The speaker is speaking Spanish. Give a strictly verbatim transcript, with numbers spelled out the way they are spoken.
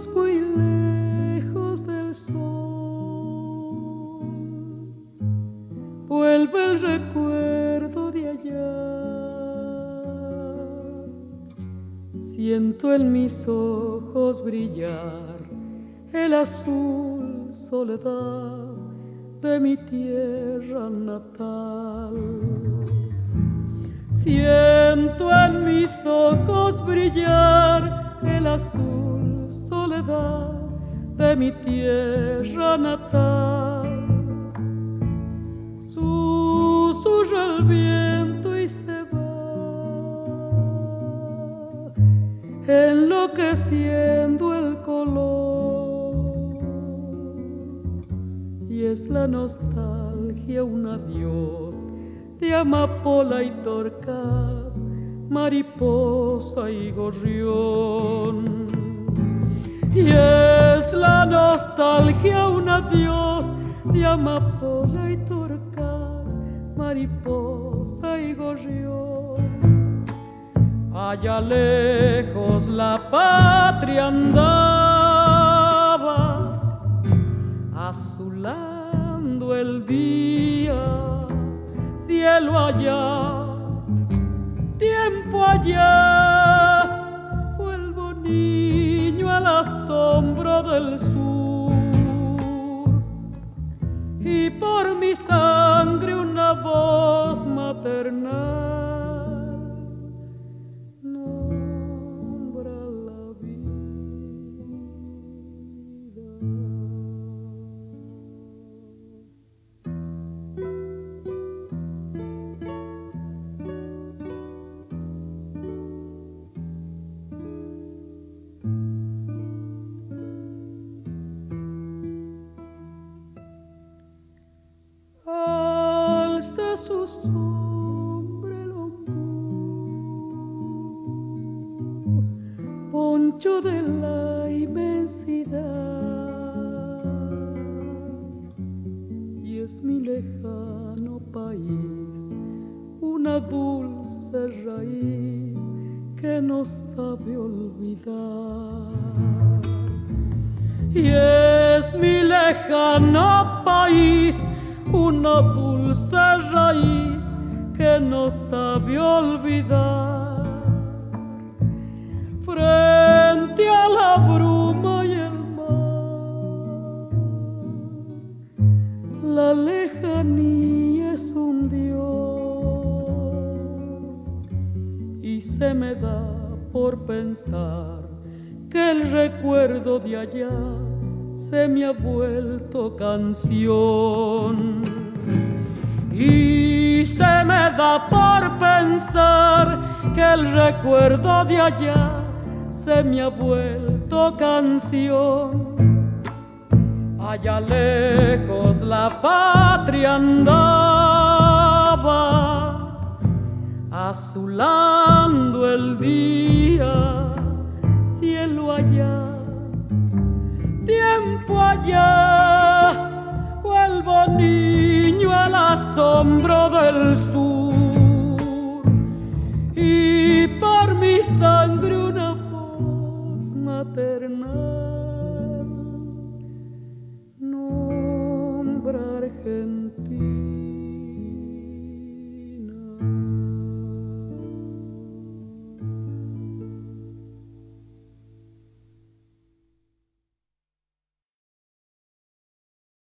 lejos, muy lejos del sol, vuelve el recuerdo de allá. Siento en mis ojos brillar el azul soledad de mi tierra natal. Siento en mis ojos brillar el azul soledad de mi tierra natal. Susurra el viento y se va, enloqueciendo el color, y es la nostalgia un adiós de amapola y torcas, mariposa y gorrión. Y es la nostalgia un adiós de amapola y torcas, mariposa y gorrión. Allá lejos la patria andaba, azulando el día, cielo allá, tiempo allá, vuelvo niño al asombro del sur, y por mi sangre una voz maternal nombra la vida. Alza su sombra el ombú, poncho de la inmensidad, y es mi lejano país una dulce raíz que no sabe olvidar. Y es mi lejano país una dulce raíz que no sabe olvidar. Frente a la bruma y el mar, la lejanía es un dios, y se me da por pensar que el recuerdo de allá se me ha vuelto canción. Y se me da por pensar que el recuerdo de allá se me ha vuelto canción. Allá lejos la patria andaba, azulando el día, cielo allá, tiempo allá, vuelvo niño al asombro del sur, y por mi sangre una voz maternal